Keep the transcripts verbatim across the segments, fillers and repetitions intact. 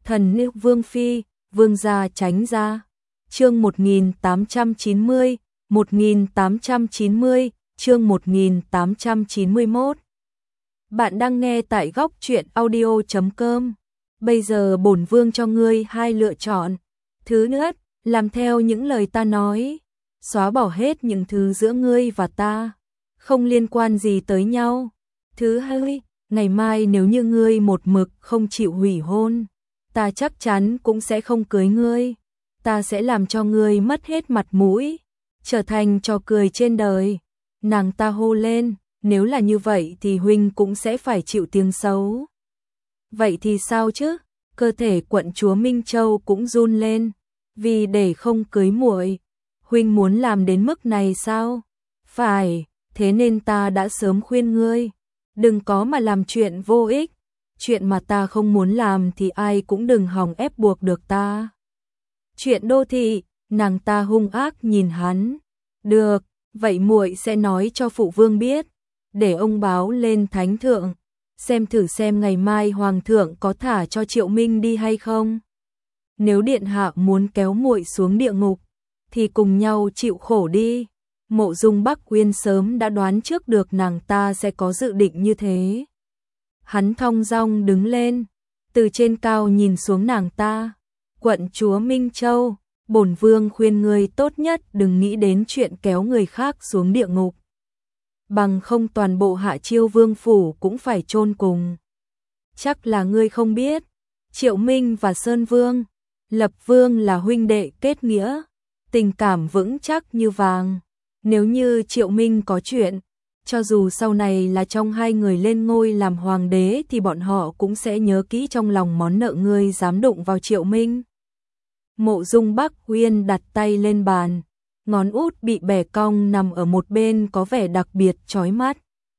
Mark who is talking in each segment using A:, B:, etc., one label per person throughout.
A: Thần nữ Vương Phi, Vương gia tránh ra. Chương một nghìn tám trăm chín mươi, một nghìn tám trăm chín mươi, chương một nghìn tám trăm chín mươi mốt. Bạn đang nghe tại góc truyện audio chấm com. Bây giờ bổn vương cho ngươi hai lựa chọn. Thứ nhất, làm theo những lời ta nói, xóa bỏ hết những thứ giữa ngươi và ta, không liên quan gì tới nhau. Thứ hai, ngày mai nếu như ngươi một mực không chịu hủy hôn, ta chắc chắn cũng sẽ không cưới ngươi. Ta sẽ làm cho ngươi mất hết mặt mũi, trở thành trò cười trên đời. Nàng ta hô lên, nếu là như vậy thì huynh cũng sẽ phải chịu tiếng xấu. Vậy thì sao chứ? Cơ thể quận chúa Minh Châu cũng run lên, vì để không cưới muội, huynh muốn làm đến mức này sao? Phải, thế nên ta đã sớm khuyên ngươi, đừng có mà làm chuyện vô ích. Chuyện mà ta không muốn làm thì ai cũng đừng hòng ép buộc được ta. Chuyện đô thị, nàng ta hung ác nhìn hắn. Được, vậy muội sẽ nói cho phụ vương biết, để ông báo lên thánh thượng, xem thử xem ngày mai hoàng thượng có thả cho Triệu Minh đi hay không. Nếu điện hạ muốn kéo muội xuống địa ngục, thì cùng nhau chịu khổ đi. Mộ Dung Bắc Uyên sớm đã đoán trước được nàng ta sẽ có dự định như thế. Hắn thong dong đứng lên, từ trên cao nhìn xuống nàng ta. Quận chúa Minh Châu, bổn vương khuyên ngươi tốt nhất đừng nghĩ đến chuyện kéo người khác xuống địa ngục. Bằng không toàn bộ Hạ Chiêu Vương phủ cũng phải chôn cùng. Chắc là ngươi không biết, Triệu Minh và Sơn Vương, Lập Vương là huynh đệ kết nghĩa, tình cảm vững chắc như vàng. Nếu như Triệu Minh có chuyện, cho dù sau này là trong hai người lên ngôi làm hoàng đế thì bọn họ cũng sẽ nhớ kỹ trong lòng món nợ ngươi dám đụng vào Triệu Minh. Mộ Dung Bắc Uyên đặt tay lên bàn, ngón út bị bẻ cong nằm ở một bên có vẻ đặc biệt chói mắt.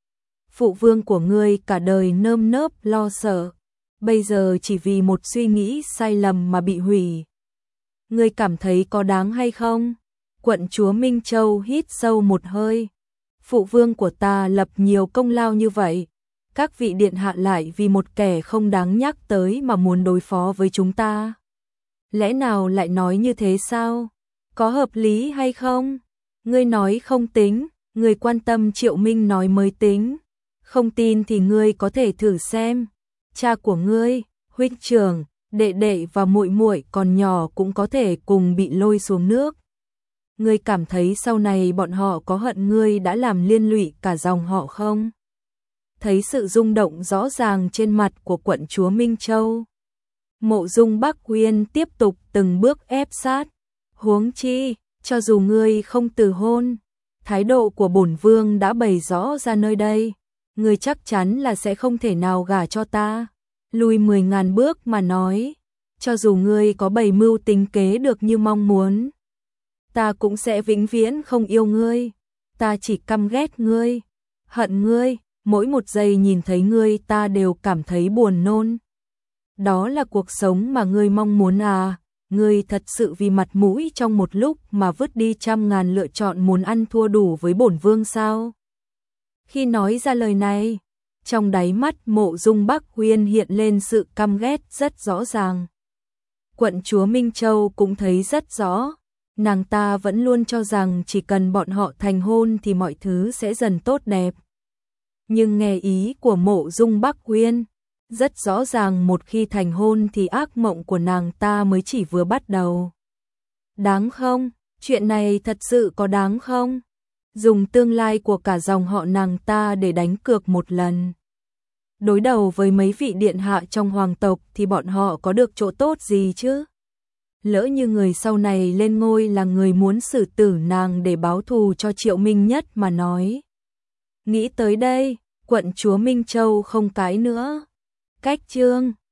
A: Phụ vương của ngươi cả đời nơm nớp lo sợ, bây giờ chỉ vì một suy nghĩ sai lầm mà bị hủy. Ngươi cảm thấy có đáng hay không? Quận chúa Minh Châu hít sâu một hơi. Phụ vương của ta lập nhiều công lao như vậy, các vị điện hạ lại vì một kẻ không đáng nhắc tới mà muốn đối phó với chúng ta. Lẽ nào lại nói như thế sao? Có hợp lý hay không? Ngươi nói không tính, ngươi quan tâm Triệu Minh nói mới tính. Không tin thì ngươi có thể thử xem. Cha của ngươi, huynh trưởng, đệ đệ và muội muội còn nhỏ cũng có thể cùng bị lôi xuống nước. Ngươi cảm thấy sau này bọn họ có hận ngươi đã làm liên lụy cả dòng họ không? Thấy sự rung động rõ ràng trên mặt của quận chúa Minh Châu, Mộ Dung Bắc Uyên tiếp tục từng bước ép sát. Huống chi, cho dù ngươi không từ hôn, thái độ của bổn vương đã bày rõ ra nơi đây, ngươi chắc chắn là sẽ không thể nào gả cho ta. Lùi mười ngàn bước mà nói, cho dù ngươi có bày mưu tính kế được như mong muốn, ta cũng sẽ vĩnh viễn không yêu ngươi. Ta chỉ căm ghét ngươi, hận ngươi, mỗi một giây nhìn thấy ngươi ta đều cảm thấy buồn nôn. Đó là cuộc sống mà ngươi mong muốn à? Ngươi thật sự vì mặt mũi trong một lúc mà vứt đi trăm ngàn lựa chọn muốn ăn thua đủ với bổn vương sao? Khi nói ra lời này, trong đáy mắt Mộ Dung Bắc Uyên hiện lên sự căm ghét rất rõ ràng. Quận chúa Minh Châu cũng thấy rất rõ, nàng ta vẫn luôn cho rằng chỉ cần bọn họ thành hôn thì mọi thứ sẽ dần tốt đẹp. Nhưng nghe ý của Mộ Dung Bắc Uyên, rất rõ ràng một khi thành hôn thì ác mộng của nàng ta mới chỉ vừa bắt đầu. Đáng không? Chuyện này thật sự có đáng không? Dùng tương lai của cả dòng họ nàng ta để đánh cược một lần. Đối đầu với mấy vị điện hạ trong hoàng tộc thì bọn họ có được chỗ tốt gì chứ? Lỡ như người sau này lên ngôi là người muốn xử tử nàng để báo thù cho Triệu Minh nhất mà nói. Nghĩ tới đây, quận chúa Minh Châu không cãi nữa. Cách chương